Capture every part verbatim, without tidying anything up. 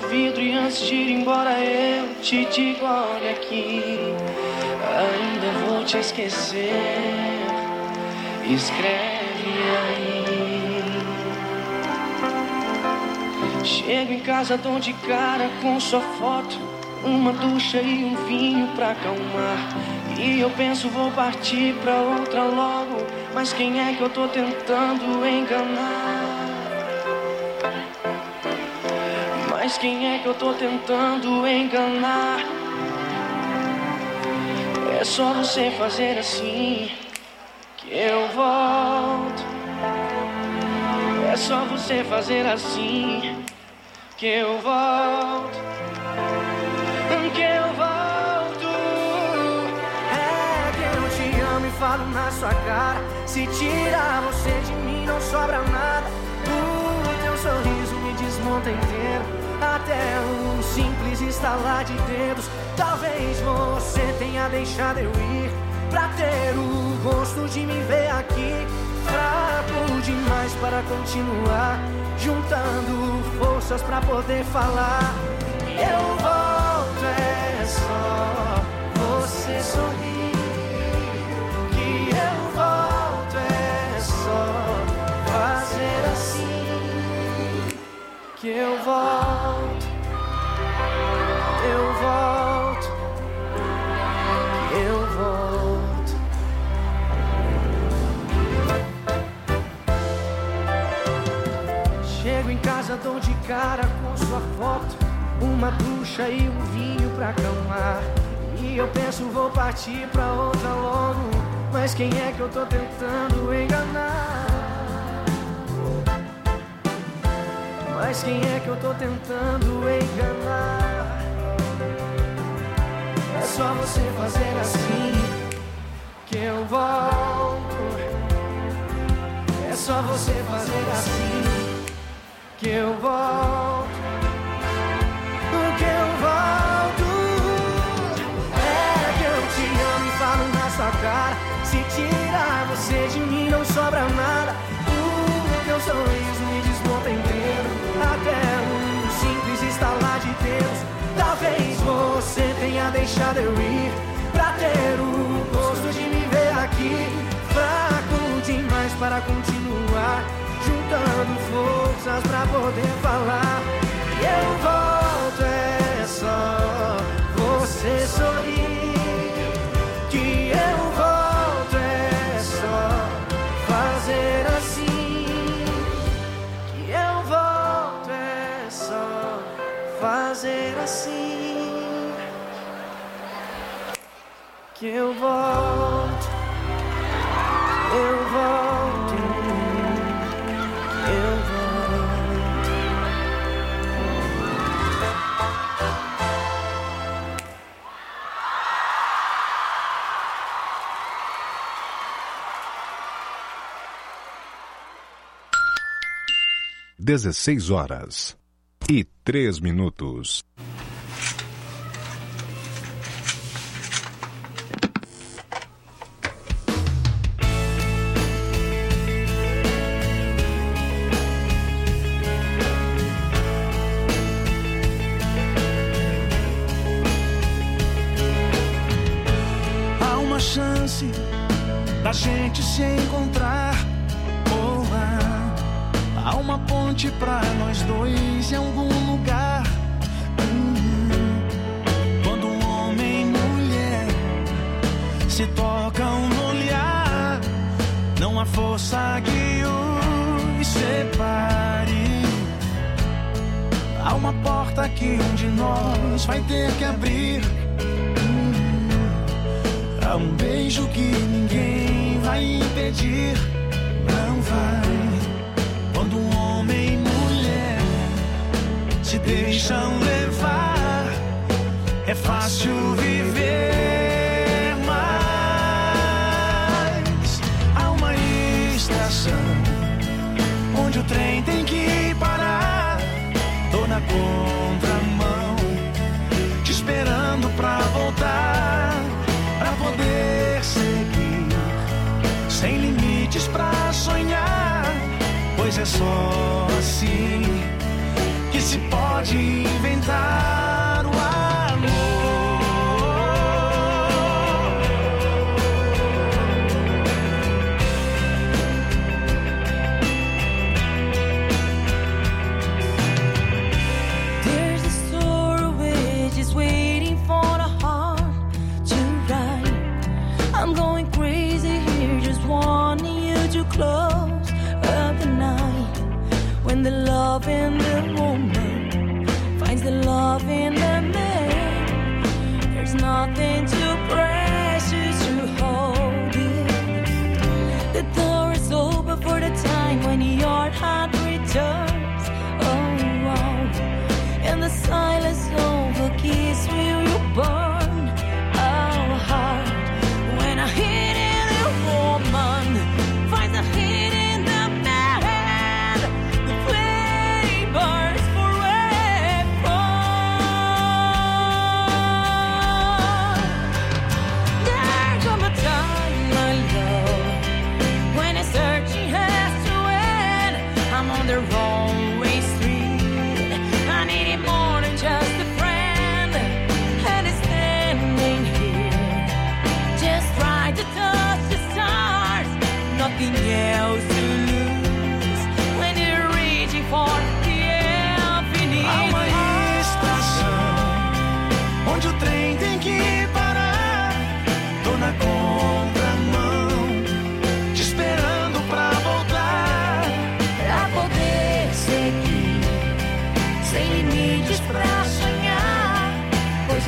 vidro e antes de ir embora eu te digo, olha aqui, ainda vou te esquecer, escreve aí. Chego em casa, dou de cara com sua foto, uma ducha e um vinho pra acalmar. E eu penso, vou partir pra outra logo, mas quem é que eu tô tentando enganar? Mas quem é que eu tô tentando enganar? É só você fazer assim que eu volto. É só você fazer assim que eu volto. Que eu volto. É que eu te amo e falo na sua cara. Se tirar você de mim não sobra nada. O teu sorriso me desmonta inteiro. Até um simples estalar de dedos. Talvez você tenha deixado eu ir pra ter o gosto de me ver aqui. Fraco demais para continuar, juntando forças pra poder falar. Eu volto, é só você sorrir. Que eu volto, é só fazer assim. Que eu volto, eu volto, eu volto. Chego em casa, dou de cara com sua foto, uma ducha e um vinho pra acalmar. E eu penso, vou partir pra outra logo, mas quem é que eu tô tentando enganar? Mas quem é que eu tô tentando enganar? É só você fazer assim que eu volto. É só você fazer assim que eu volto. Que eu volto. É que eu te amo e falo na sua cara. Se tirar você de mim não sobra nada. O teu sorriso me desmonta inteiro. Até um simples estalar de dedos. Talvez você tenha deixado eu ir pra ter o gosto de me ver aqui. Fraco demais para continuar, juntando forças pra poder falar. E eu volto, é só você sorrir. Que eu volto, é só fazer assim. Que eu volto, é só fazer assim. Que eu volto, eu volto, eu volto. dezesseis horas e três minutos. Há uma chance da gente se encontrar. Há uma ponte pra nós dois em algum lugar. Hum, quando um homem e mulher se tocam no olhar, não há força que os separe. Há uma porta que um de nós vai ter que abrir. Hum, há um beijo que ninguém vai impedir. Não vai. Quando um homem e mulher se deixam levar, é fácil viver, mas há uma estação onde o trem tem que parar. Tô na contramão, te esperando pra voltar, pra poder seguir, sem limites pra sonhar. Pois é só assim que se pode inventar.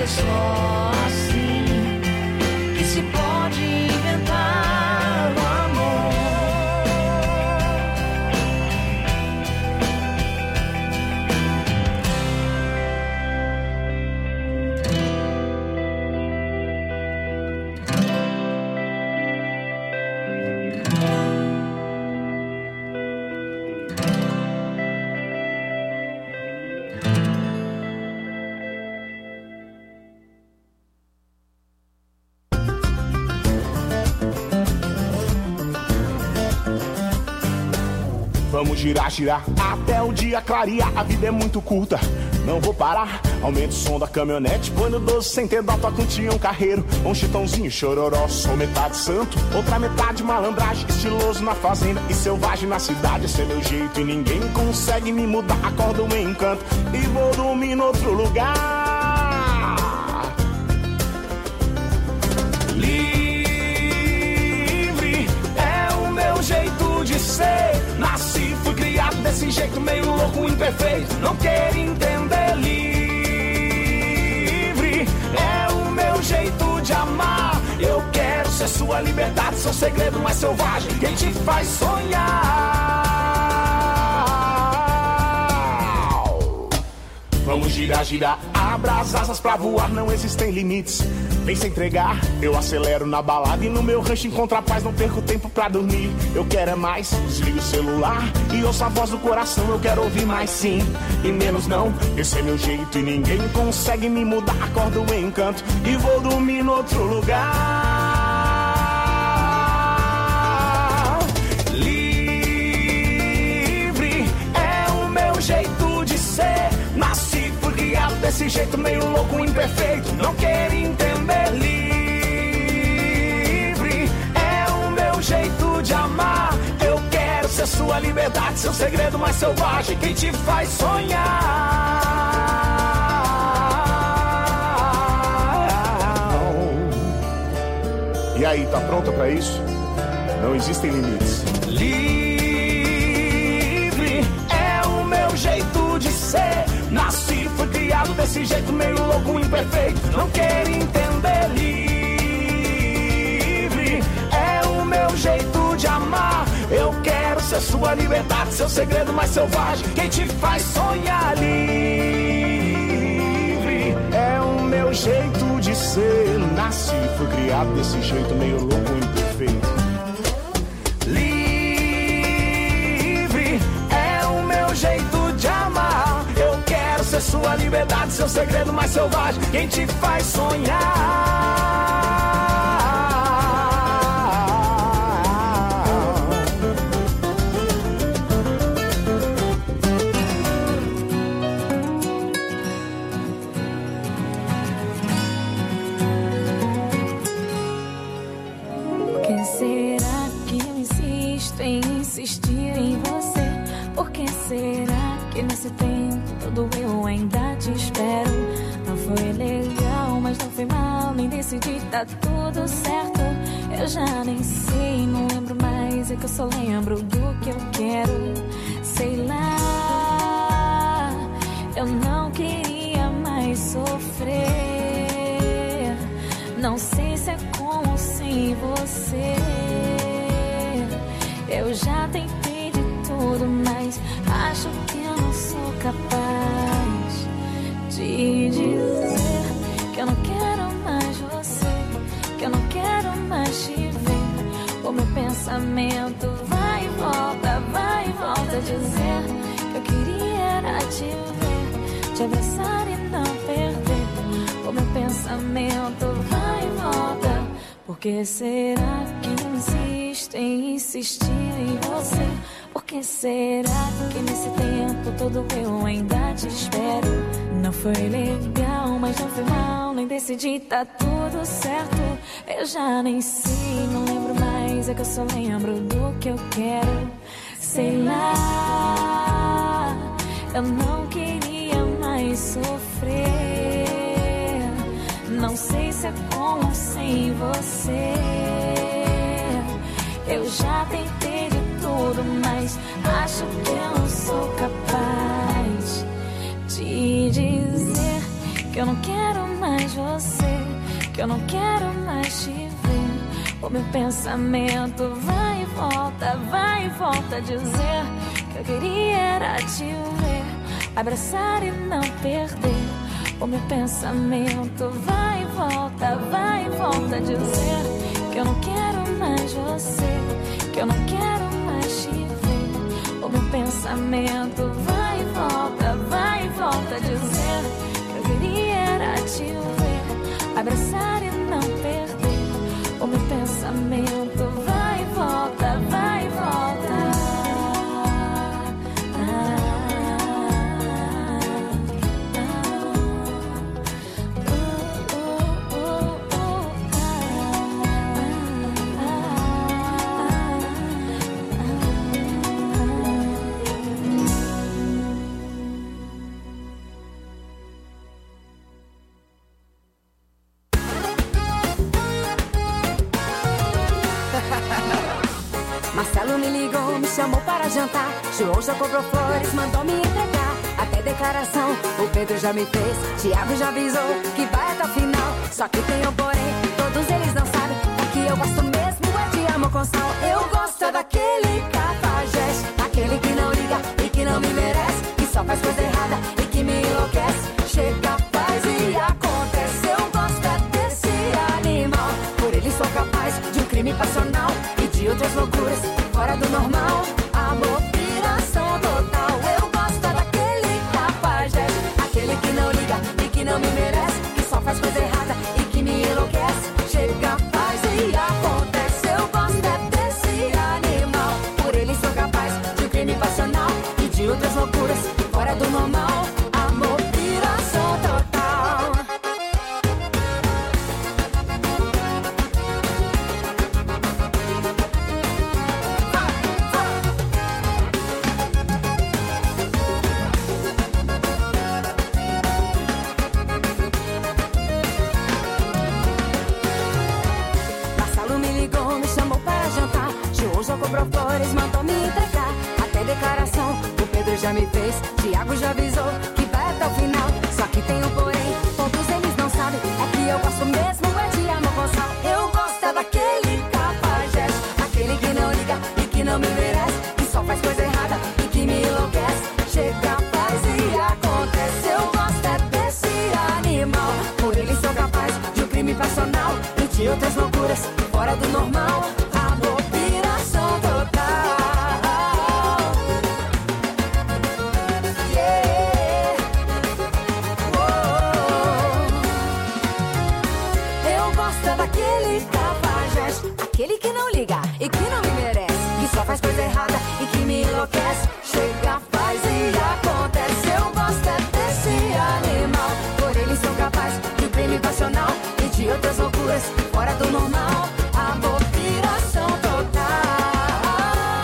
ser só assim que se pode inventar o amor. Vamos girar, girar, até o dia clarear. A vida é muito curta, não vou parar. Aumenta o som da caminhonete, põe no doze sem ter dó, toca um tião carreiro, um chitãozinho chororó. Sou metade santo, outra metade malandragem, estiloso na fazenda e selvagem na cidade. Esse é meu jeito e ninguém consegue me mudar. Acordo em encanto e vou dormir no outro lugar. Livre é o meu jeito de ser. Nasci, fui criado desse jeito meio louco, imperfeito. Não quero entender. Livre é o meu jeito de amar. Eu quero ser sua liberdade, seu segredo mais selvagem, quem te faz sonhar. Vamos girar, girar, abra as asas pra voar, não existem limites. Vem se entregar, eu acelero na balada e no meu rancho encontro a paz, não perco tempo pra dormir. Eu quero é mais, desligo o celular e ouço a voz do coração. Eu quero ouvir mais sim e menos não. Esse é meu jeito e ninguém consegue me mudar. Acordo em encanto e vou dormir no outro lugar. Livre é o meu jeito de ser. Nasci, fui criado desse jeito meio louco, imperfeito. Não quero entender. Livre é o meu jeito de amar. Eu quero ser sua liberdade, seu segredo mais selvagem, quem te faz sonhar. E aí, tá pronta pra isso? Não existem limites. Livre é o meu jeito de ser. Nasci, fui criado desse jeito meio louco, imperfeito. Não quero entender. Livre é o meu jeito de amar. Eu quero ser sua liberdade, seu segredo mais selvagem, quem te faz sonhar. Livre é o meu jeito de ser. Nasci, fui criado desse jeito meio louco, imperfeito. Livre é o meu jeito de amar. Eu quero ser sua liberdade, seu segredo mais selvagem, quem te faz sonhar. Por que será que eu insisto em insistir em você? Por que será que nesse tempo todo eu ainda te espero? Não foi legal, mas não foi mal, nem decidi, tá tudo certo. Eu já nem sei, não lembro mais, é que eu só lembro do que eu quero. Sei lá, eu não queria mais sofrer. Não sei se é com ou sem você. Eu já tentei de tudo, mas acho que eu não sou capaz de dizer que eu não quero mais você, que eu não quero mais te ver. O meu pensamento vai e volta, vai e volta, dizer que eu queria era te ver, te abraçar e não perder. O meu pensamento vai e volta. Por que será que eu insisto em insistir em você? Por que será que nesse tempo todo eu ainda te espero? Não foi legal, mas não foi mal, nem decidi, tá tudo certo. Eu já nem sei, não lembro mais, é que eu só lembro do que eu quero. Sei lá, eu não queria mais sofrer. Não sei se é com ou sem você. Eu já tentei de tudo, mas acho que eu não sou capaz de dizer que eu não quero mais você, que eu não quero mais te ver. O meu pensamento vai e volta, vai e volta, dizer que eu queria era te ver, abraçar e não perder. O meu pensamento vai e volta, vai e volta, dizer que eu não quero mais você, que eu não quero mais te ver. O meu pensamento vai e volta, vai e volta, dizer que eu queria era te ver, abraçar e não perder. O meu pensamento vai e volta, vai e volta. Marcelo me ligou, me chamou para jantar. João já comprou flores, mandou me entregar. Até declaração o Pedro já me fez. Tiago já avisou que vai até o final. Só que tem um porém, todos eles não sabem. O que eu gosto mesmo é de amor com sal. Eu gosto é daquele cafajeste, aquele que não liga e que não me merece, que só faz coisa errada e que me enlouquece. Chega, faz e acontece. Eu gosto é desse animal. Por ele sou capaz de um crime passional e de outras loucuras fora do normal. Amor, piração total. Eu gosto é daquele cafajeste, aquele que não liga e que não me merece, que só faz coisa errada e que me enlouquece. Chega, faz e acontece. Eu gosto é desse animal. Por ele sou capaz de um crime passional e de outras loucuras fora do normal. Amor, piração total. Marcelo me ligou, me chamou para jantar. João já comprou flores, mandou me entregar. Até declaração o Pedro já me fez. Tiago já avisou que vai até o final. Só que tem um porém, todos eles não sabem. É que eu gosto mesmo é de amor com sal. Eu gosto é daquele cafajeste, aquele que não liga e que não me merece, que só faz coisa errada e que me enlouquece. Chega, faz e acontece. Eu gosto é desse animal. Por ele sou capaz de um crime passional e de outras loucuras fora do normal. Amor, piração total. Yeah. Oh. Eu gosto é daquele cafajeste, aquele que não liga e que não me merece, que só faz coisa errada e que me enlouquece. Chega, faz e acontece. Eu gosto é desse animal. Por ele sou capaz de um crime passional e de outras loucuras fora do normal. Amor, piração total.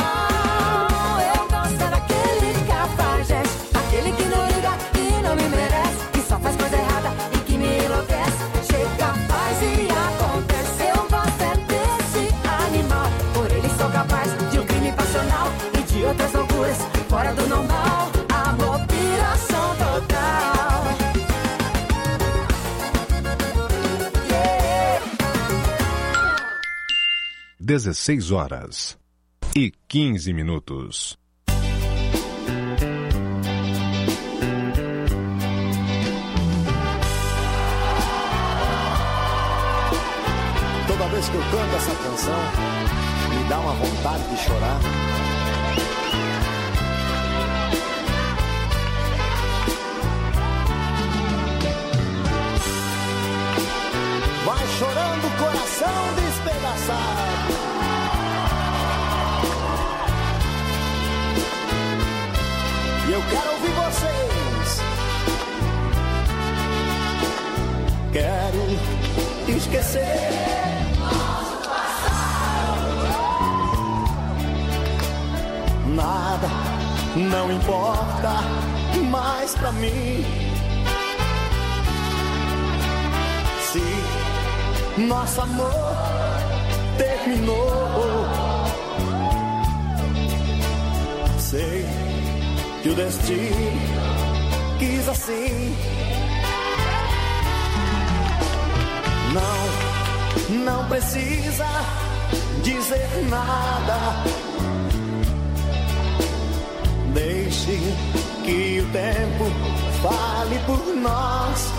Eu gosto é daquele cafajeste, aquele que não liga e não me merece, que só faz coisa errada e que me enlouquece. Chega, faz e acontece. Eu gosto é desse animal. Por ele sou capaz de um crime passional e de outras loucuras fora do normal. Amor, piração total. Yeah. dezesseis horas e quinze minutos. Toda vez que eu canto essa canção, me dá uma vontade de chorar. Vai chorando o coração despedaçado. E eu quero ouvir vocês. Quero esquecer nosso passado. Nada não importa mais pra mim. Se nosso amor terminou, sei que o destino quis assim. precisa dizer nada. Deixe que o tempo fale por nós.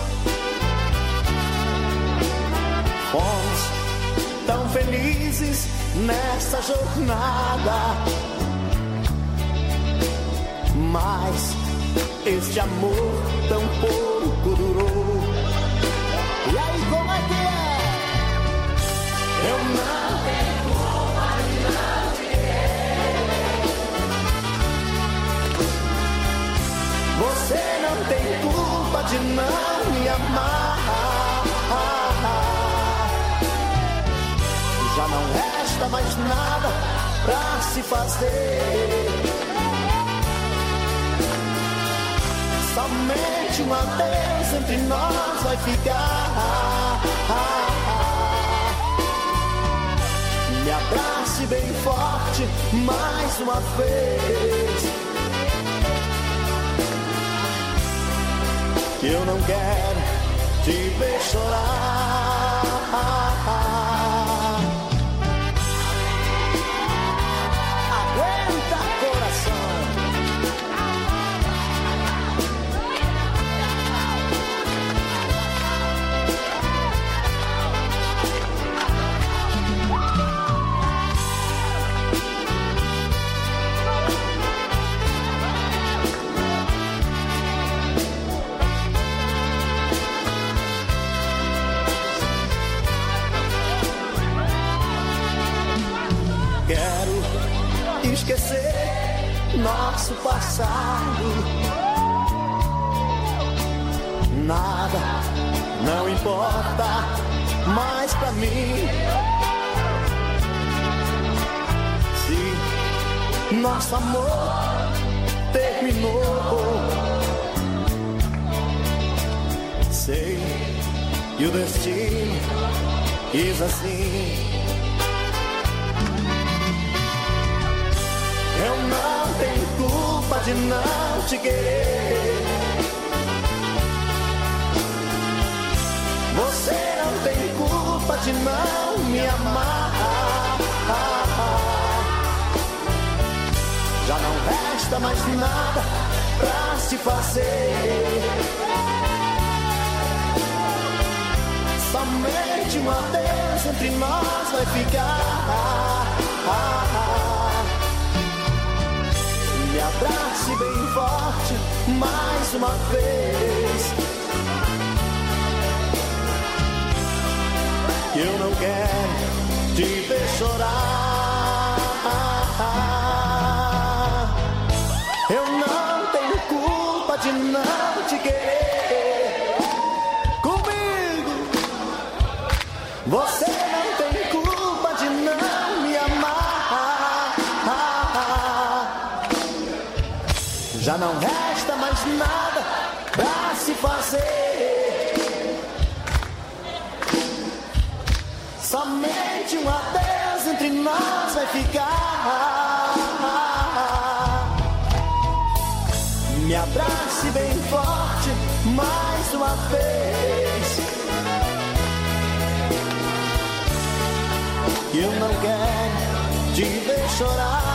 Fomos tão felizes nessa jornada, mas este amor tão pouco durou. E aí, como é que é? Eu não tenho culpa de não te querer. Você não tem culpa de não me amar. Já não resta mais nada pra se fazer. Somente um adeus entre nós vai ficar. Me abrace bem forte mais uma vez, que eu não quero te ver chorar. Aguenta, coração. Quero esquecer nosso passado. Nada não importa mais pra mim. Se nosso amor terminou, sei que o destino quis assim. Eu não tenho culpa de não te querer. Você não tem culpa de não me amar. Já não resta mais nada pra se fazer. Somente um adeus entre nós vai ficar. Me abrace bem forte mais uma vez, que eu não quero te ver chorar. Eu não tenho culpa de não te querer. Comigo você não tem culpa de não me amar. Já não resta mais nada pra se fazer. Somente um adeus entre nós vai ficar. Me abrace bem forte mais uma vez, que eu não quero te ver chorar.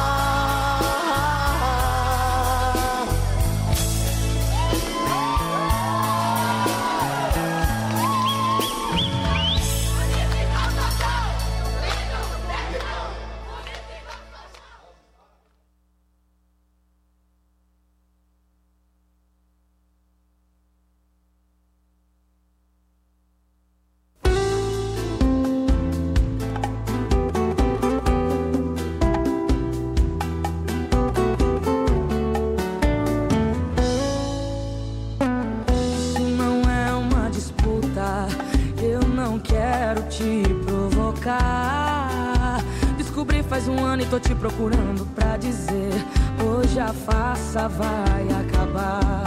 Faz um ano e tô te procurando pra dizer: hoje a farsa vai acabar.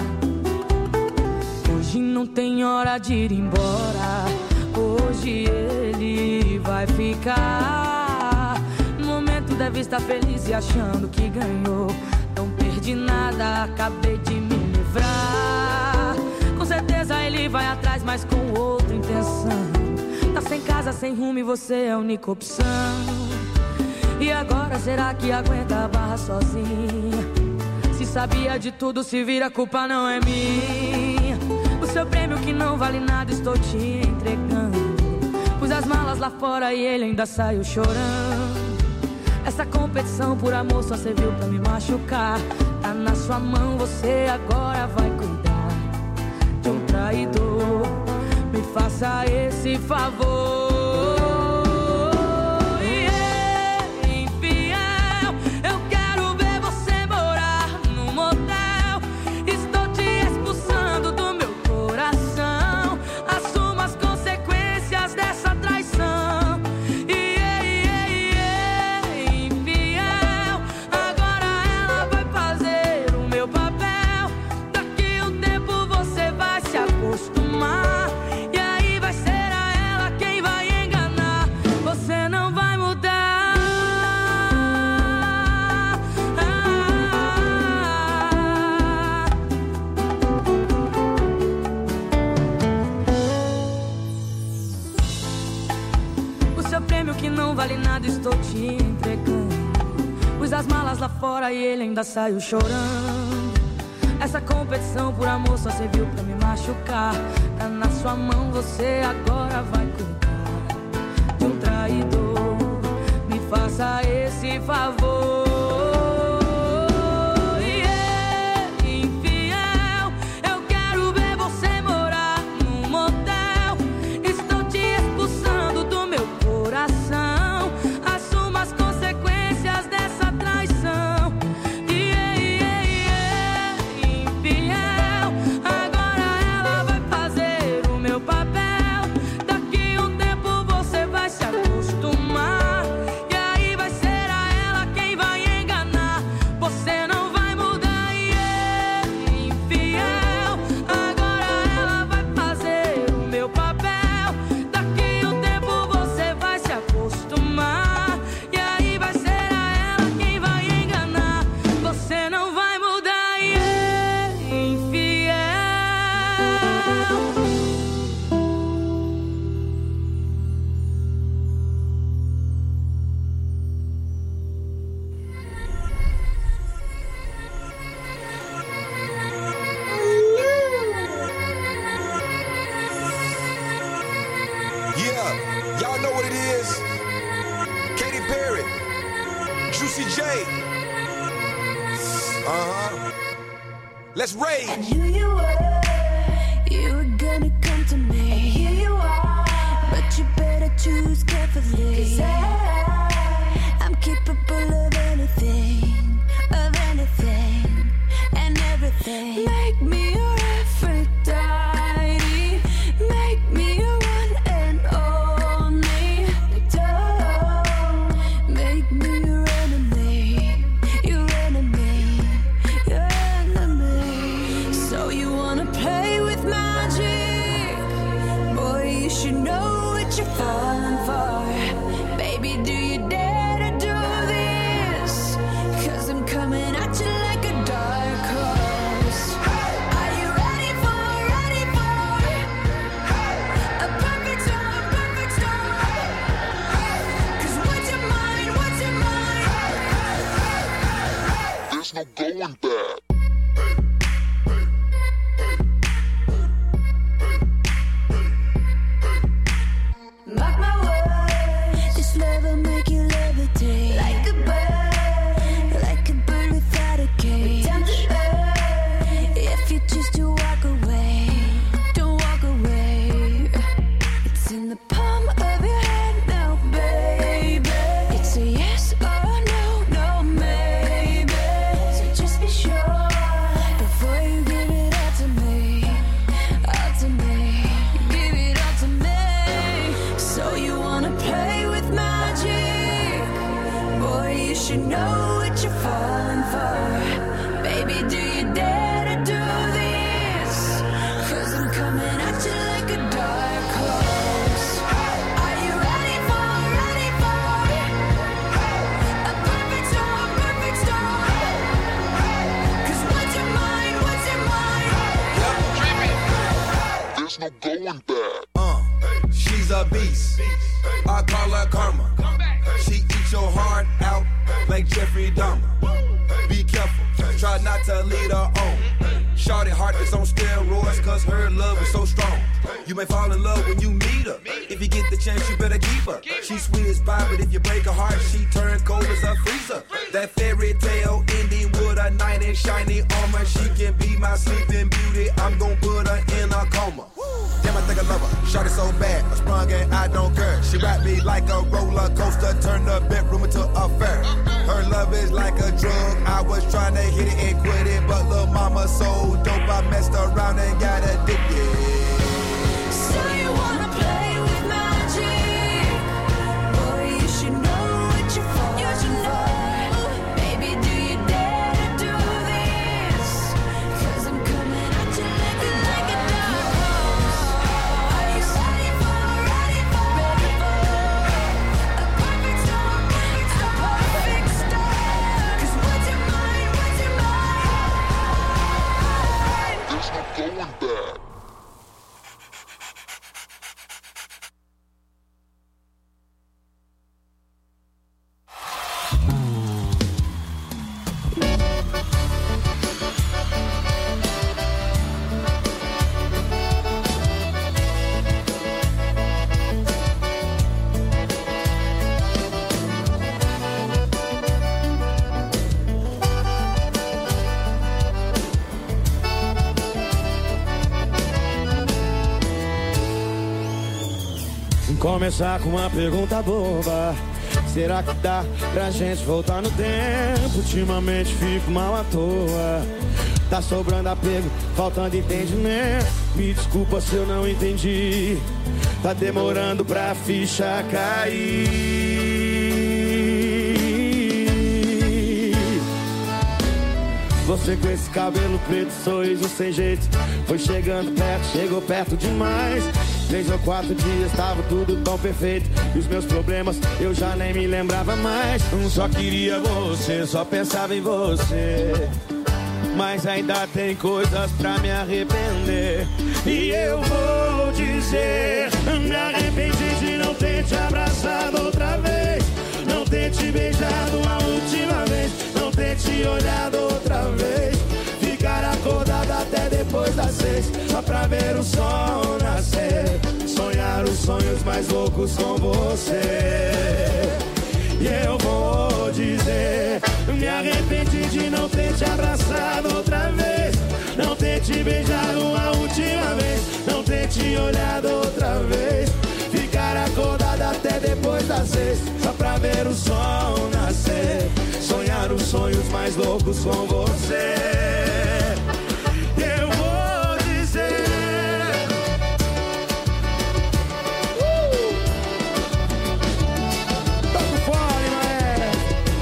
Hoje não tem hora de ir embora. Hoje ele vai ficar. No momento deve estar feliz e achando que ganhou. Não perdi nada, acabei de me livrar. Com certeza ele vai atrás, mas com outra intenção. Tá sem casa, sem rumo e você é a única opção. E agora será que aguenta a barra sozinha? Se sabia de tudo, se vira, a culpa não é minha. O seu prêmio que não vale nada estou te entregando. Pus as malas lá fora e ele ainda saiu chorando. Essa competição por amor só serviu pra me machucar. Tá na sua mão, você agora vai cuidar de um traidor. Me faça esse favor. Estou te entregando. Pus as malas lá fora e ele ainda saiu chorando. Essa competição por amor só serviu pra me machucar. Tá na sua mão, você agora vai cuidar de um traidor. Me faça esse favor. Let's rage. I knew you were, you were gonna come to me. And here you are, but you better choose carefully. 'Cause I, I'm capable of anything, of anything, and everything. Make me your Aphrodite, make me your one and only. Don't make me your enemy, your enemy, your enemy. So you wanna play with magic? Boy, you should know what you're falling for. Baby, do you dare to do this? 'Cause I'm coming at you like a dark horse. Are you ready for, ready for a perfect storm, perfect storm? 'Cause what's your mind, what's your mind? There's no going back. Mark my words, this love will make you levitate like a bird, like a bird without a cage. Down to earth, if you choose to walk away, don't walk away. It's in the palm of your hand now, baby. It's a yes or no, no maybe. So just be sure before you give it all to me, all to me, give it all to me. So you wanna play with magic? Boy, you should know what you're falling for. Baby, do you dare to do this? 'Cause I'm coming at you like a dark horse. Are you ready for, ready for a perfect storm, perfect storm? 'Cause what's your mind, what's your mind? There's no going back. Uh, she's a beast. I call her karma. She eats your heart out like Jeffrey Dahmer. Be careful, try not to lead her on. Shorty heart is on steroids, cause her love is so strong. You may fall in love when you meet her. If you get the chance, you better keep her. She's sweet as pie, but if you break her heart, she turns cold as a freezer. That fairy tale ending with a knight in shiny armor. She can be my sleeping beauty, I'm gon' put her in a coma. Damn, I think I love her, shorty so bad, I sprung and I don't care. She rap me like a roller coaster, turn the bedroom into a fair. Her love is like a drug, I was trying to hit it and quit it, but lil' mama so dope, I messed around and got addicted. So you wanna play with magic? Boy, you should know what you're for. You should know. Baby, do you dare to do this? Cause I'm coming at you like a, like a dose. Are you ready for, ready for, ready for a perfect storm, a perfect storm? Cause what's your mind, what's your mind? There's no going back. Começar com uma pergunta boba. Será que dá pra gente voltar no tempo? Ultimamente fico mal à toa. Tá sobrando apego, faltando entendimento. Me desculpa se eu não entendi. Tá demorando pra ficha cair. Você com esse cabelo preto, sorriso sem jeito. Foi chegando perto, chegou perto demais. Três ou quatro dias tava tudo tão perfeito. E os meus problemas eu já nem me lembrava mais. Só queria você, só pensava em você. Mas ainda tem coisas pra me arrepender. E eu vou dizer, me arrependi de não ter te abraçado outra vez. Não ter te beijado a última vez. Não ter te olhado outra vez. Ficar acordado até depois das seis, só pra ver o sol nascer. Sonhar os sonhos mais loucos com você. E eu vou dizer, me arrependi de não ter te abraçado outra vez. Não ter te beijado uma última vez. Não ter te olhado outra vez. Ficar acordado até depois das seis, só pra ver o sol nascer. Sonhar os sonhos mais loucos com você. Eu vou dizer, uh! Toca o fone, maestro.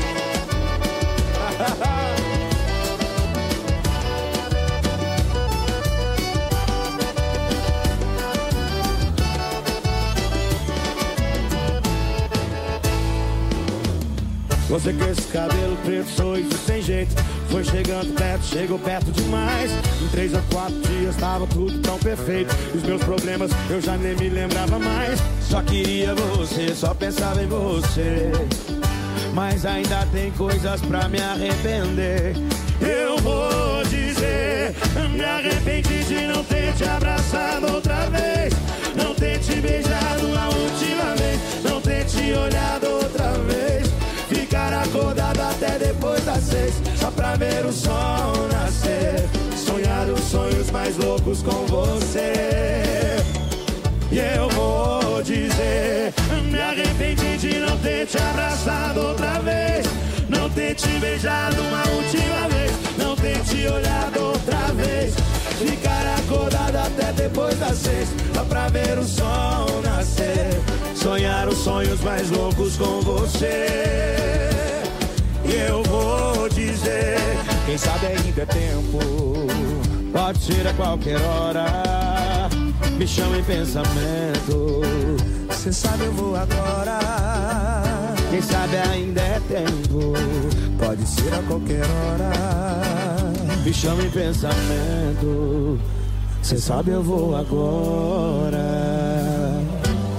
Você com esse cabelo preto, sorriso sem jeito. Foi chegando perto, chegou perto demais. Em três ou quatro dias tava tudo tão perfeito. Os meus problemas eu já nem me lembrava mais. Só queria você, só pensava em você. Mas ainda tem coisas pra me arrepender. Eu vou dizer, me arrependi de não ter te abraçado outra vez. Não ter te beijado a última vez. Não ter te olhado outra vez. Ficar acordado até depois das seis, só pra ver o sol nascer. Sonhar os sonhos mais loucos com você. E eu vou dizer, me arrependi de não ter te abraçado outra vez. Não ter te beijado uma última vez. Não ter te olhado outra vez. Ficar acordado até depois das seis, só pra ver o sol nascer. Sonhar os sonhos mais loucos com você. E eu vou dizer, quem sabe ainda é tempo. Pode ser a qualquer hora. Me chama em pensamento. Cê sabe eu vou agora. Quem sabe ainda é tempo. Pode ser a qualquer hora. Me chama em pensamento. Cê sabe eu vou agora.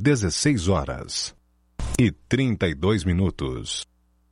dezesseis horas e trinta e dois minutos.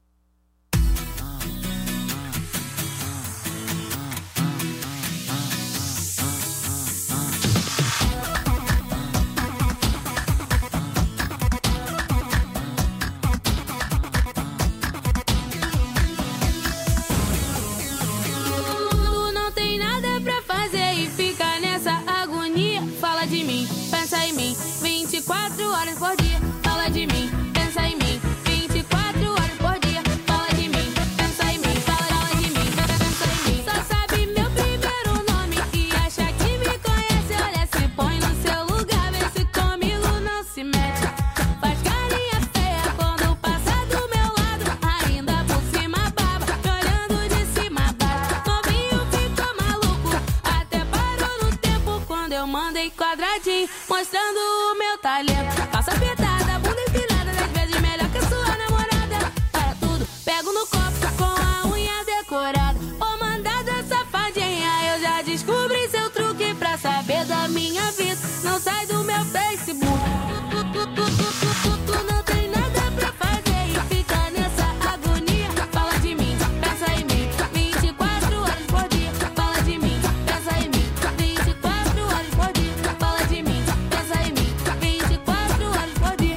Quatro horas por dia, fala de mim, pensa em mim. Vinte e quatro horas por dia, fala de mim, pensa em mim, fala, fala de mim, pensa em mim. Só sabe meu primeiro nome e acha que me conhece. Olha, se põe no seu lugar, vê se comigo não se mete. Faz carinha feia quando passa do meu lado, ainda por cima baba, olhando de cima a baixo. Novinho ficou maluco, até parou no tempo quando eu mandei quadradinho, mostrando o meu talento. Passa apertada, bunda empinada, dez vezes melhor que a sua namorada. Para tudo, pego no copo com a unha decorada. Ô mandada safadinha, eu já descobri seu truque pra saber da minha vida. Não sai do meu Facebook. Tu, tu, tu, tu, tu, tu, tu não tem nada pra fazer e fica nessa agonia. Fala de mim, pensa em mim. Vinte e quatro horas por dia, fala de mim, pensa em mim. Vinte e quatro horas por dia, fala de mim, pensa em mim. Vinte e quatro horas por dia.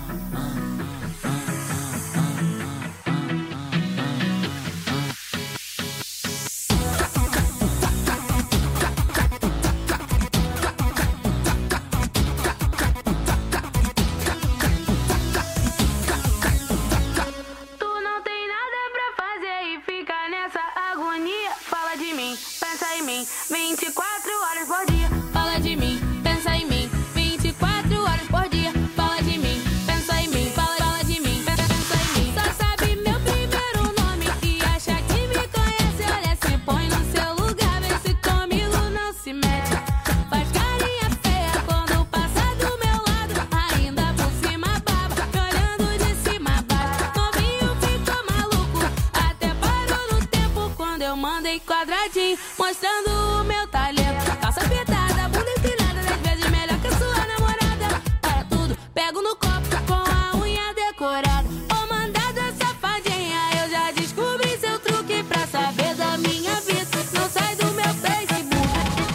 Tu não tem nada pra fazer e fica nessa agonia. Fala de mim, pensa em mim. Vinte e quatro horas por dia, fala de mim, pensa em mim. Vinte e quatro horas por dia, fala de mim, pensa em mim, fala, fala de mim, pensa em mim. Só sabe meu primeiro nome e acha que me conhece. Olha, se põe no seu lugar, vê se comigo não se mete. Faz carinha feia quando passa do meu lado, ainda por cima baba, olhando de cima a baixo. Novinho ficou maluco, até parou no tempo quando eu mandei quadradinho, mostrando o meu talento. Calça apertada, bunda empinada, dez vezes melhor que a sua namorada. Para tudo, pego no copo com a unha decorada. Ô mandada safadinha, eu já descobri seu truque pra saber da minha vida. Não sai do meu Facebook.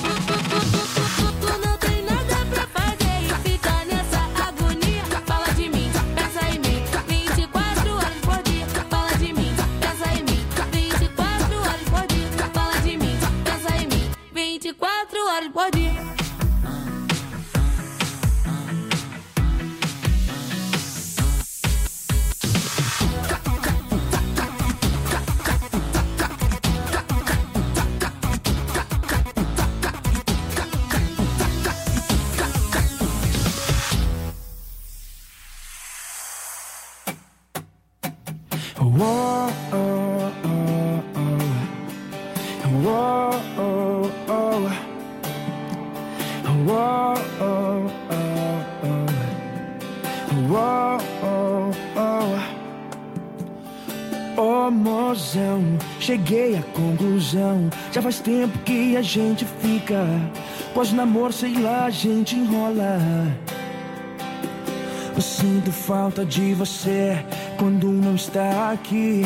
Tu não tem nada pra fazer e fica nessa agonia. Fala de mim, pensa em mim. Vinte e quatro horas por dia, fala de mim, pensa em mim. Vinte e quatro horas por dia, fala de mim, pensa em mim. Vinte e quatro horas por dia. Whoa, oh, oh, oh. Whoa, oh, oh. Whoa, oh, oh, oh. Whoa, oh, oh. Oh, mozão, cheguei à conclusão. Já faz tempo que a gente fica. Pós-namoro, sei lá, a gente enrola. Eu sinto falta de você quando não está aqui.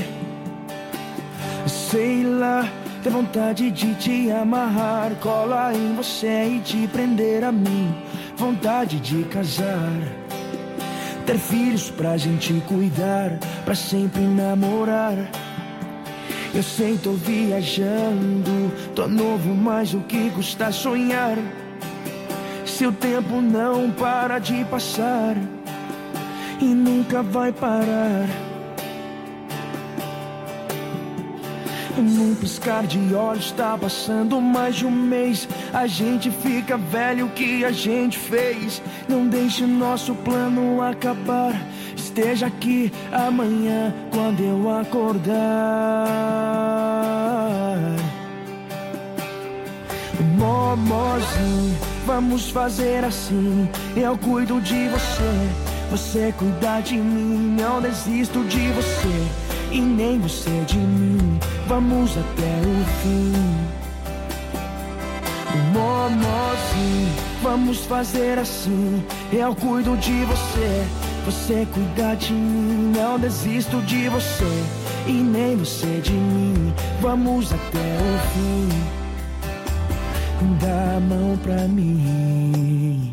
Sei lá, tem vontade de te amarrar, cola em você e te prender a mim. Vontade de casar, ter filhos pra gente cuidar, pra sempre namorar. Eu sei, tô viajando, tô novo, mas o que custa sonhar? Se o tempo não para de passar e nunca vai parar. Num piscar de olhos tá passando mais de um mês. A gente fica velho, o que a gente fez? Não deixe o nosso plano acabar. Esteja aqui amanhã quando eu acordar. Momozinho, vamos fazer assim. Eu cuido de você, você cuida de mim. Não desisto de você e nem você de mim. Vamos até o fim. Momozinho, vamos fazer assim. Eu cuido de você, você cuida de mim. Não desisto de você e nem você de mim. Vamos até o fim. Dá a mão pra mim.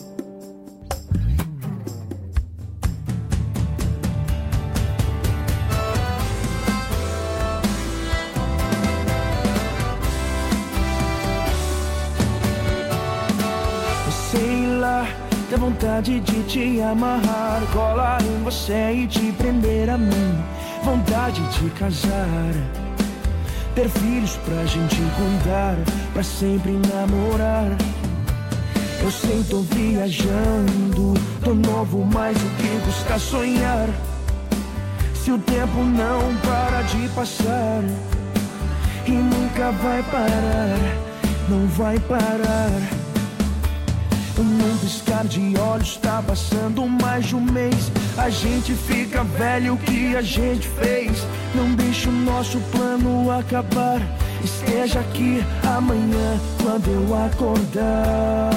Sei lá, dá vontade de te amarrar, colar em você e te prender a mim. Vontade de casar, ter filhos pra gente cuidar, pra sempre namorar. Eu sei, tô viajando, tô novo, mas o que custa sonhar? Se o tempo não para de passar e nunca vai parar, não vai parar. Num piscar de olhos tá passando mais de um mês. A gente fica velho, o que a gente fez? Não deixa o nosso plano acabar. Esteja aqui amanhã quando eu acordar.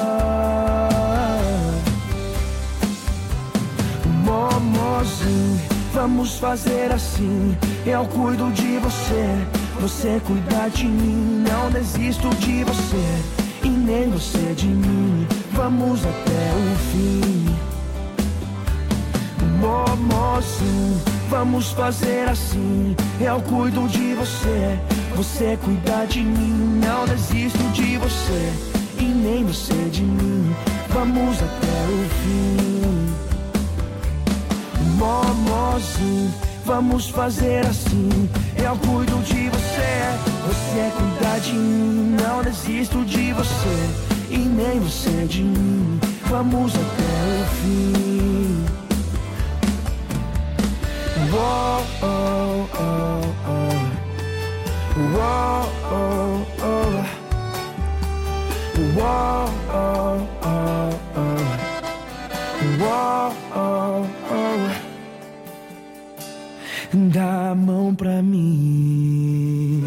Momozinho, vamos fazer assim. Eu cuido de você, você cuida de mim. Não desisto de você e nem você de mim. Vamos até o fim. Momozinho, vamos fazer assim. Eu cuido de você, você cuida de mim. Não desisto de você e nem você de mim. Vamos até o fim. Momozinho, vamos fazer assim. Eu cuido de você, você cuida de mim. Não desisto de você e nem você de mim. Vamos até o fim. Oh, oh, oh, oh. Oh, oh, oh. Oh, oh, oh, oh. Oh, oh, oh. Dá a mão pra mim.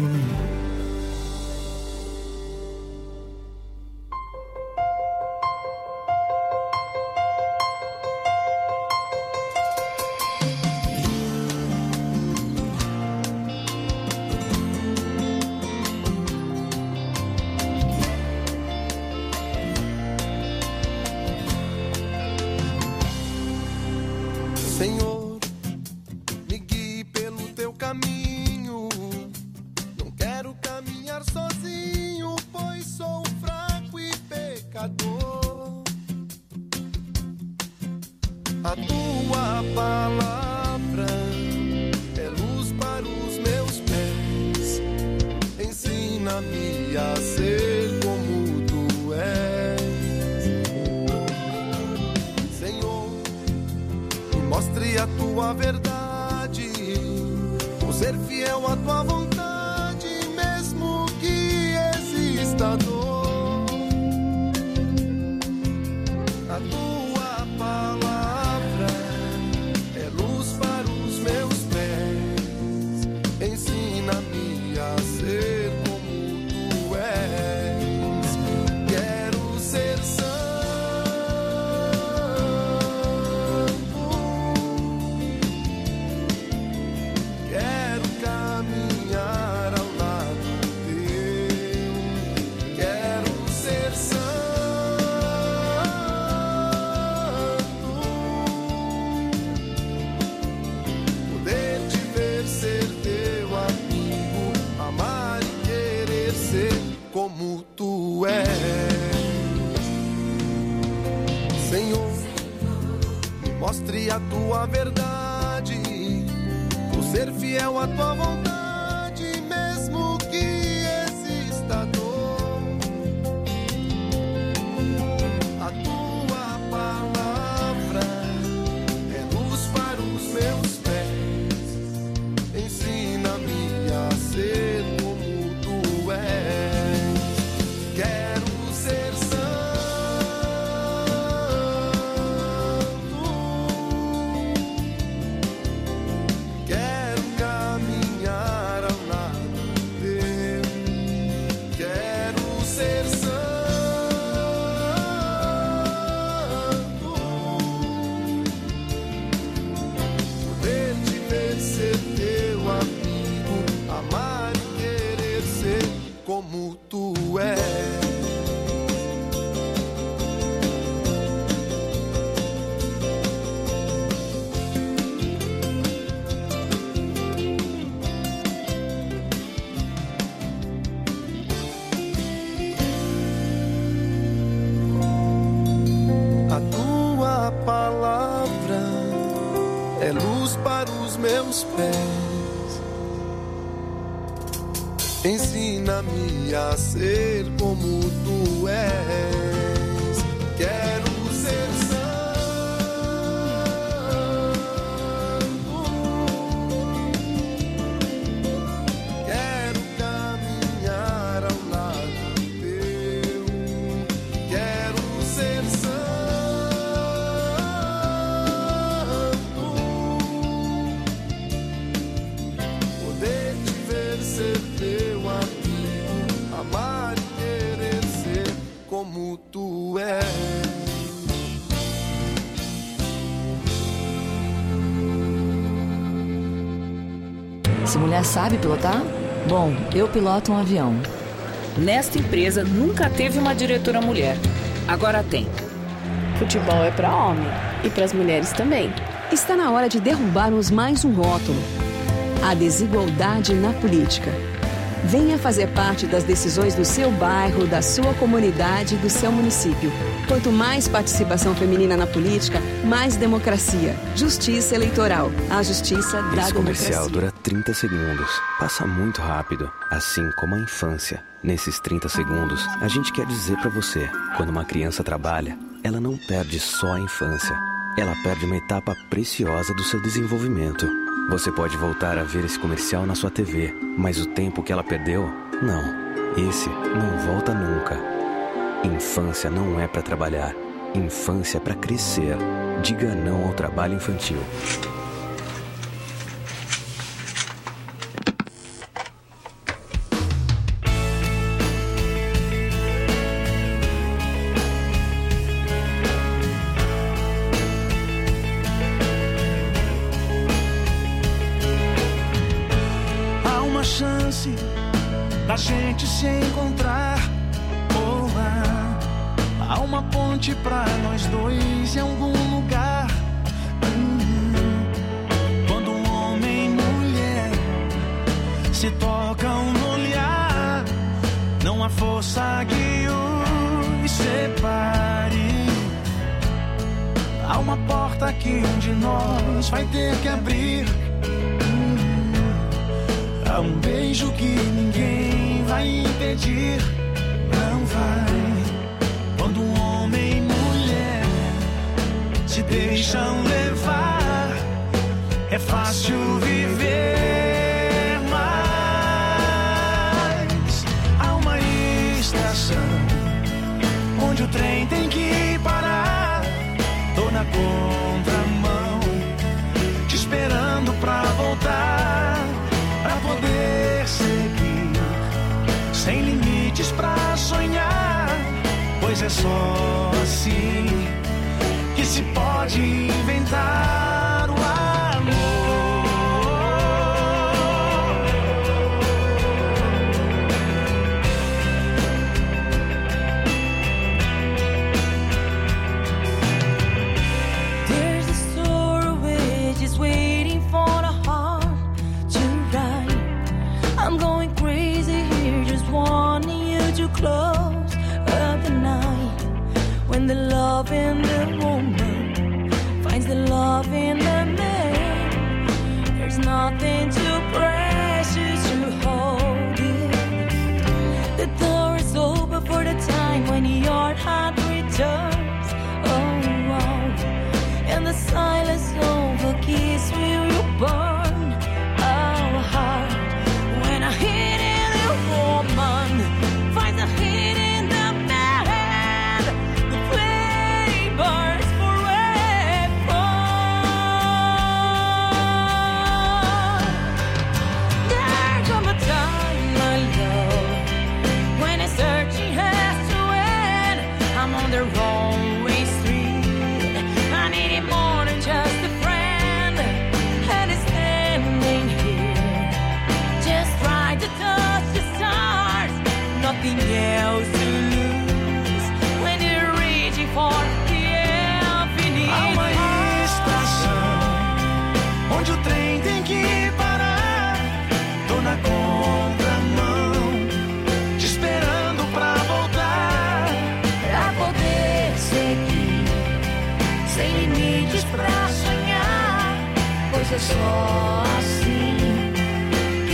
Senhor, me guie pelo teu caminho. Não quero caminhar sozinho, pois sou fraco e pecador. A tua palavra é luz para os meus pés. Ensina-me a ser como tu és. Senhor, mostre a tua verdade, vou ser fiel à tua vontade, mesmo que exista dor. A tua palavra é luz para os meus pés. Ensina-me a ser como tu és. Quero ser santo. Como tu és, Senhor, me mostre a tua verdade, vou ser fiel à tua vontade, mesmo que exista dor. A tua palavra é luz para os meus pés. Ensina-me a ser como tu és. Quero caminhar tu és. Palavra é luz para os meus pés. Ensina-me a ser como tu és. Quero ser santo. Quero caminhar ao lado teu. Quero ser santo. Como tu és. Se mulher sabe pilotar? Bom, eu piloto um avião. Nesta empresa nunca teve uma diretora mulher. Agora tem. Futebol é para homem e para as mulheres também. Está na hora de derrubarmos mais um rótulo: a desigualdade na política. Venha fazer parte das decisões do seu bairro, da sua comunidade e do seu município. Quanto mais participação feminina na política, mais democracia. Justiça eleitoral. A justiça da Esse comercial democracia. dura trinta segundos. Passa muito rápido, assim como a infância. Nesses trinta segundos, a gente quer dizer pra você: quando uma criança trabalha, ela não perde só a infância. Ela perde uma etapa preciosa do seu desenvolvimento. Você pode voltar a ver esse comercial na sua T V, mas o tempo que ela perdeu, não. Esse não volta nunca. Infância não é pra trabalhar. Infância é pra crescer. Diga não ao trabalho infantil. Da gente se encontrar. Oh, ah, há uma ponte pra nós dois em algum lugar. Hum, quando um homem e mulher se tocam no olhar, não há força que os separe. Há uma porta que um de nós vai ter que abrir. Há um beijo que ninguém vai impedir. Não vai. Quando um homem e mulher se deixam levar, é fácil viver. Mas há uma estação onde o trem tem que parar. Tô na contramão, te esperando pra voltar, pra poder seguir, sem limites pra sonhar. Pois é só assim que se pode inventar o amor. There's a story just waiting for the heart to write. I'm going crazy here, just wanting you to close up the night. When the love in the woman finds the love in the man, there's nothing too precious to hold it. The door is open for the time when your heart returns. Oh, wow. And the silence of a kiss will burn our heart. When a hidden woman finds a hidden the man, the flame burns forever.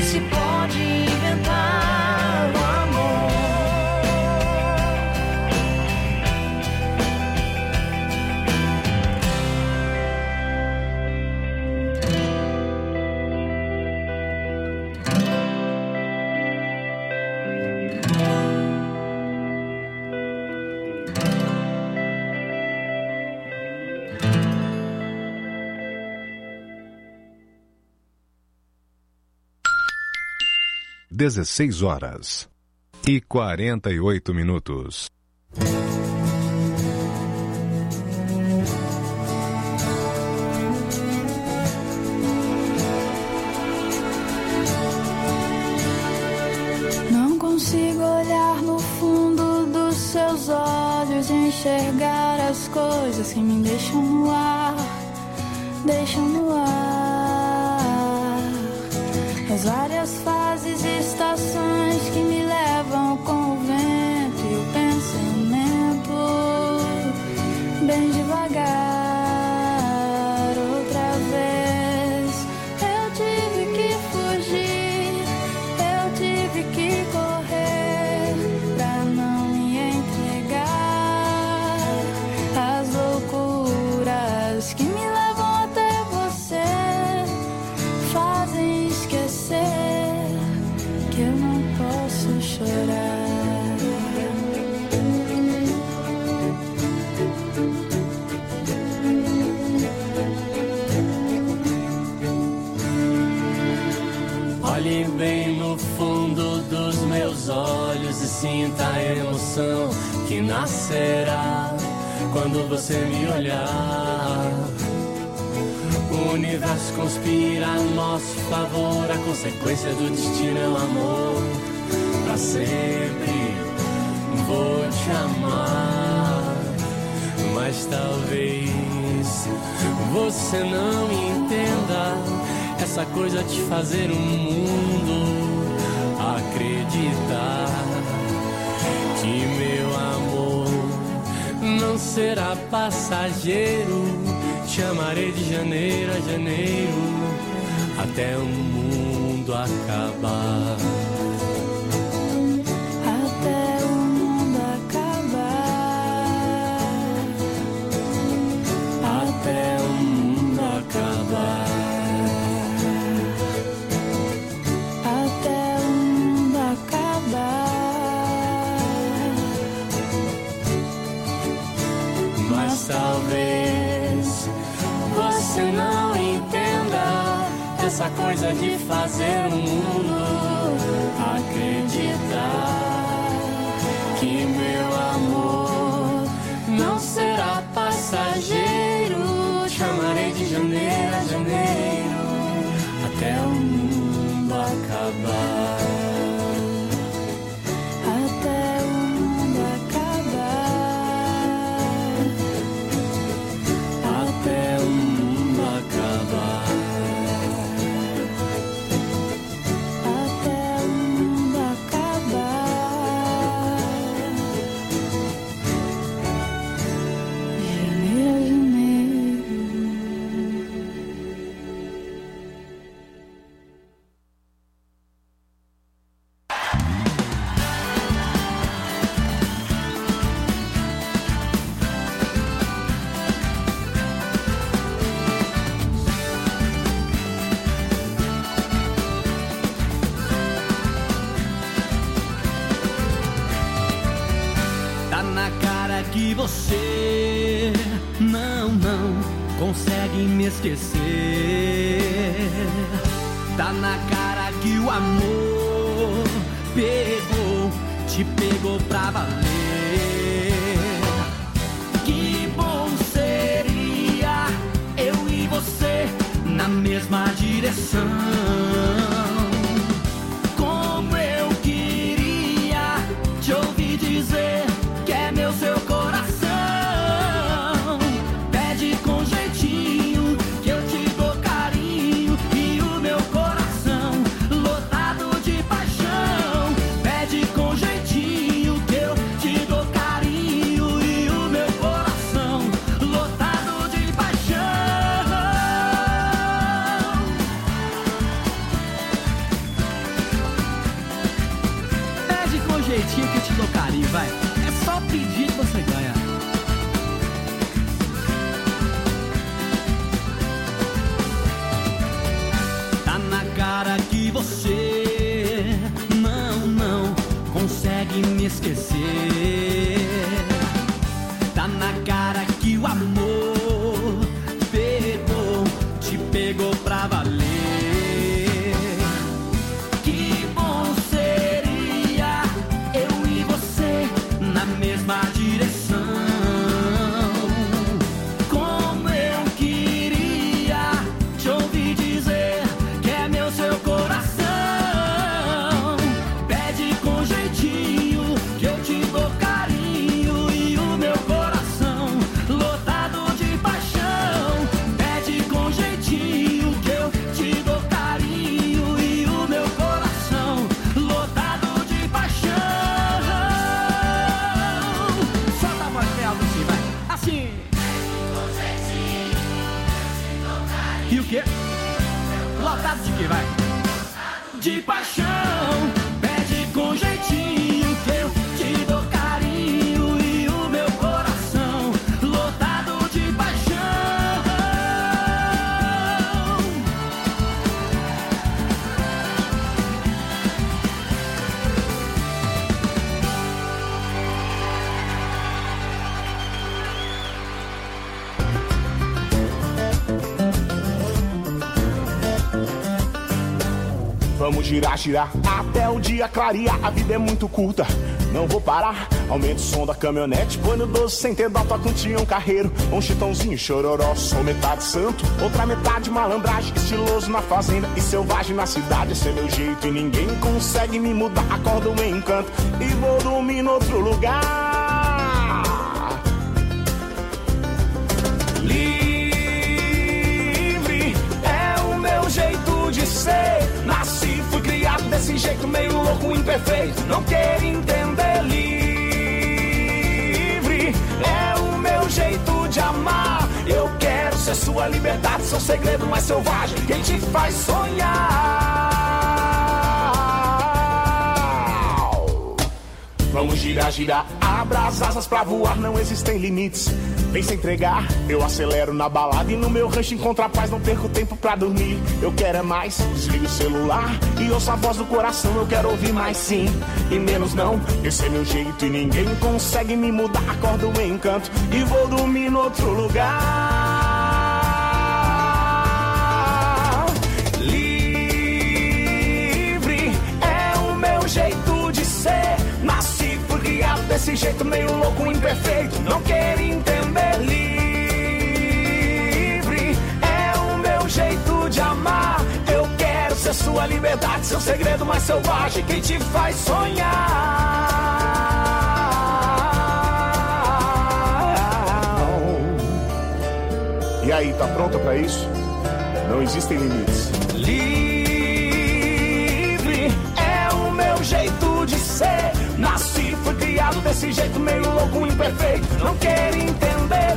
se pode inventar o amor. dezesseis horas e quarenta e oito minutos. Não consigo olhar no fundo dos seus olhos e enxergar as coisas que me deixam no ar, deixam no ar. As várias fases e estações que me levam com o vento e o pensamento bem devagar. Outra vez eu tive que fugir, eu tive que correr pra não me entregar às loucuras que me levam até você, fazem esquecer que eu não posso chorar. Olhe bem no fundo dos meus olhos e sinta a emoção que nascerá quando você me olhar. O universo conspira a nosso favor, a consequência do destino é o amor. Pra sempre vou te amar, mas talvez você não entenda essa coisa de fazer o mundo acreditar que meu amor não será passageiro. Te amarei de janeiro a janeiro até o mundo acabar. Até o mundo acabar. Até o mundo acabar. Até o mundo acabar. Mas talvez você não entenda essa coisa de fazer o mundo acreditar que meu amor não será passageiro. Te amarei de janeiro a janeiro até o mundo acabar. Até o mundo acabar. Até o mundo acabar. Até o mundo acabar. Janeiro a janeiro. Tá na cara que você não, não consegue me esquecer. Tá na cara que o amor pegou, te pegou pra valer. Que bom seria eu e você na mesma direção. Como eu queria te ouvir dizer que é meu seu coração. Pede com jeitinho que eu te dou carinho e o meu coração lotado de paixão. Pede com jeitinho que eu te dou carinho e o meu coração lotado de paixão. jeitinho que eu te dou carinho, vai. É só pedir que você ganha. Tá na cara que você não, não consegue me esquecer. Tá na cara que o amor pegou, te pegou pra valer. Que bom seria eu e você na mesma direção. Como eu queria te ouvir dizer que é meu seu coração. Pede com jeitinho que eu te dou carinho e o meu coração lotado de paixão. Pede com jeitinho que eu te dou carinho e o meu coração lotado de paixão. Solta a voz dela assim, vai. Assim. E o quê? Lotado de quê, vai? De paixão. Pede com jeitinho que eu te dou carinho e o meu coração lotado de paixão. Vamos girar, girar até o dia clarear. A vida é muito curta, não vou parar. Aumenta o som da caminhonete, põe no doze sem ter dó, toca um Tião Carreiro, um Chitãozinho, Chororó. Sou metade santo, outra metade malandragem, estiloso na fazenda e selvagem na cidade. Esse é meu jeito e ninguém consegue me mudar. Acordo em encanto e vou dormir em outro lugar. Livre é o meu jeito de ser. Nasci, fui criado desse jeito meio louco, imperfeito. Não quero entender. Livre é o meu jeito de amar. Eu quero ser sua liberdade, seu segredo mais selvagem, quem te faz sonhar. Vamos girar, girar, abra as asas pra voar, não existem limites. Vem se entregar, eu acelero na balada e no meu rancho encontro a paz, não perco tempo pra dormir. Eu quero é mais, desligo o celular e ouço a voz do coração. Eu quero ouvir mais sim e menos não. Esse é meu jeito e ninguém consegue me mudar. Acordo em encanto e vou dormir em outro lugar. Livre é o meu jeito de ser. Nasci, fui criado desse jeito meio louco, imperfeito. Não quero entender. Livre é o meu jeito de amar. Eu quero ser sua liberdade, seu segredo mais selvagem, quem te faz sonhar. E aí, tá pronta pra isso? Não existem limites. Livre é o meu jeito de ser. Nasci, fui criado desse jeito meio louco, imperfeito. Não quero entender.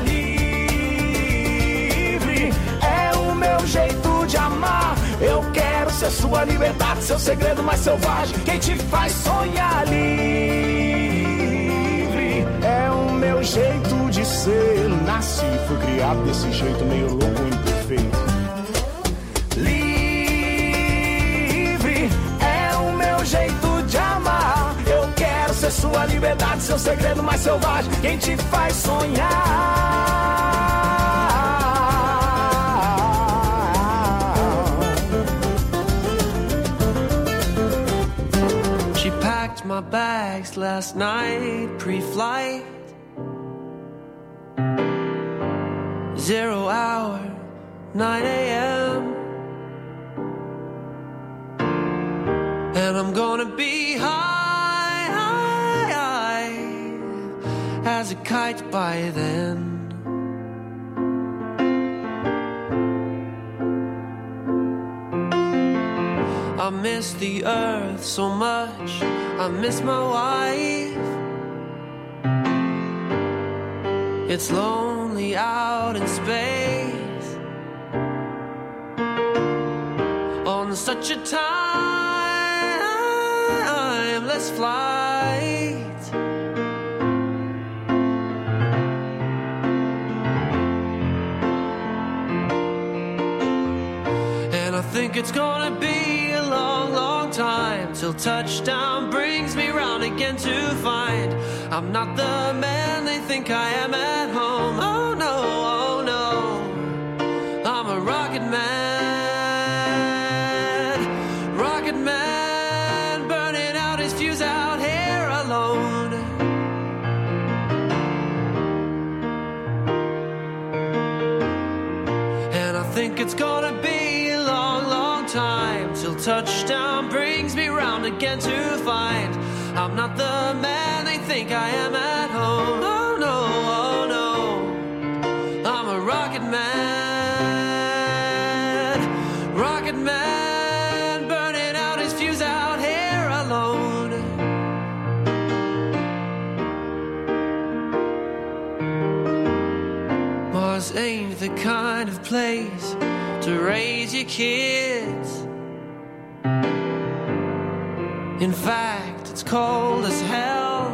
Livre é o meu jeito de amar. Eu quero ser sua liberdade, seu segredo mais selvagem, quem te faz sonhar. Livre é o meu jeito de ser. Nasci, fui criado desse jeito meio louco, imperfeito. Livre é o meu jeito de amar. Eu quero ser sua liberdade, seu segredo mais selvagem, quem te faz sonhar. She packed my bags last night, pre-flight. Zero hour, nine a.m. And I'm gonna be high, high, high as a kite by then. I miss the earth so much, I miss my wife. It's lonely out in space on such a timeless flight. right. And I think it's gonna be a long, long time till touchdown brings me round again to find I'm not the man they think I am at home. Oh no, oh no, I'm a rocket man, rocket man, burning out his fuse out here alone. And I think it's gonna be a long, long time till touchdown brings me round again to find I'm not the man they think I am at home. Oh no, oh no, I'm a rocket man, rocket man, burning out his fuse out here alone. Mars ain't the kind of place to raise your kids. In fact, it's cold as hell,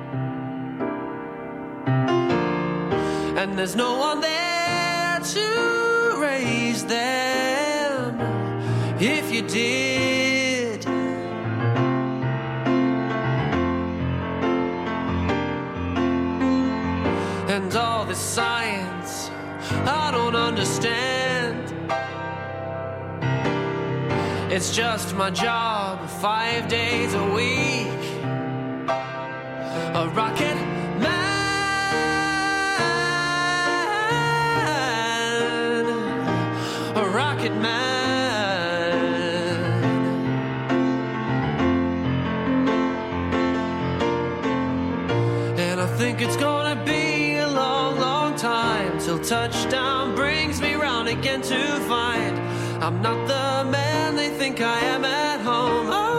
and there's no one there to raise them if you did. And all this science I don't understand. It's just my job, five days a week. A rocket man, a rocket man. And I think it's gonna be a long, long time till touchdown brings me round again to find I'm not the man they think I am at home. Oh,